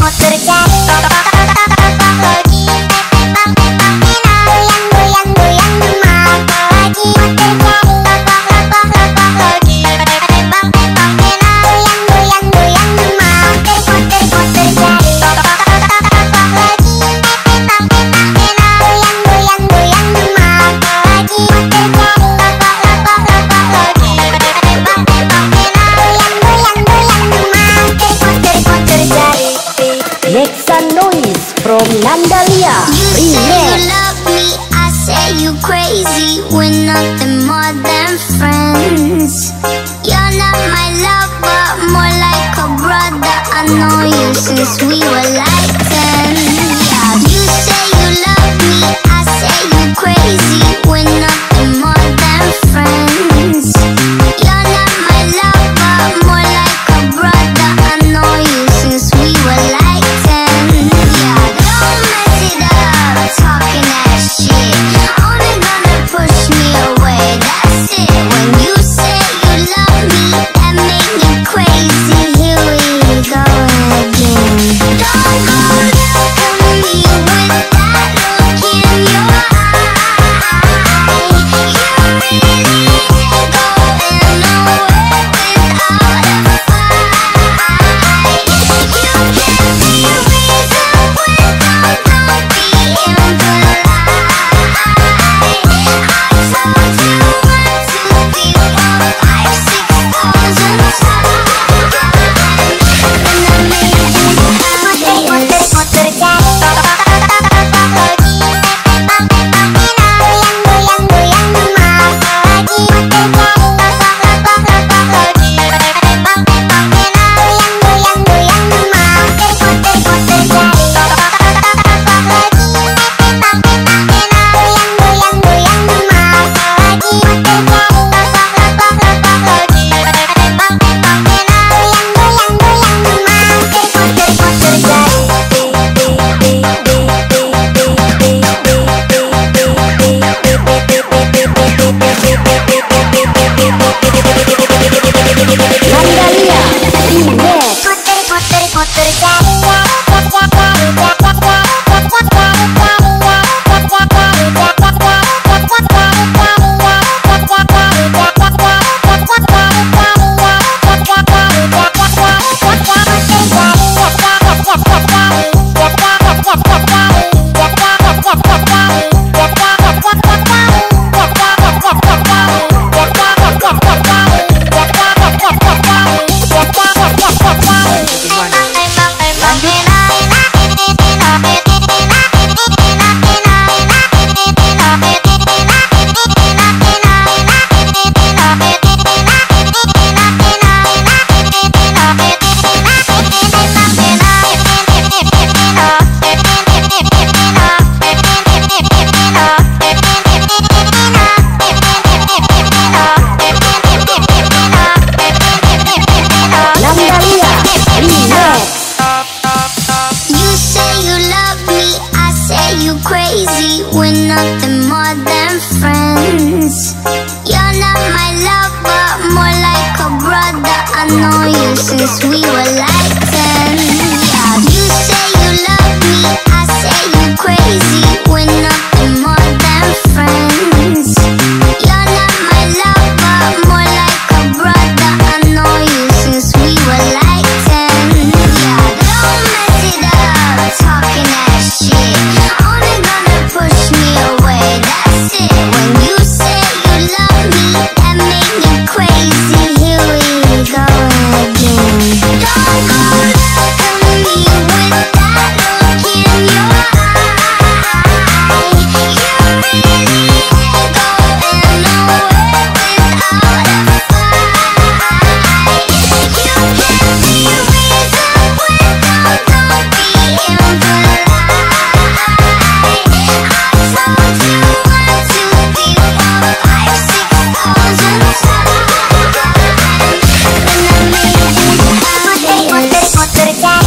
from Nandalia. You say you love me, I say you crazy. We're nothing more than friends. You're not my lover, more like a brother. I know you since we were like 10. Yeah, you say you love me, I say you crazy. We're nothing more than friends. You're not my lover, more like a brother. I know you since we were like 10. Yeah, don't mess it up, talking that shit. Only gonna push me away, that's it. When you say you love me, that make me crazy. Here we go again. Don't go look at me with that look in your eye. You really ain't going nowhere without a fight. You give me reason when I'm not being polite. I told you 1, 2, 3, 4, 5, 6,000 times, and I made you crazy, we're nothing more than friends. You're not my lover, more like a brother. I know you since we were like 10. Yeah, you say you love me, I say you crazy. We're nothing more than friends. You're not my lover, more like a brother. I know you since we were like 10. Yeah, don't mess it up, talking that shit. Only gonna push me away, that's it. When you say you love me, that make me crazy. Here we go again. Don't go look at me with that look in your eye. You really ain't going nowhere without a fight. You give me reason when I'm not being polite. I told you 1, 2, 3, 4, 5, 6,000 times, and I made you happy.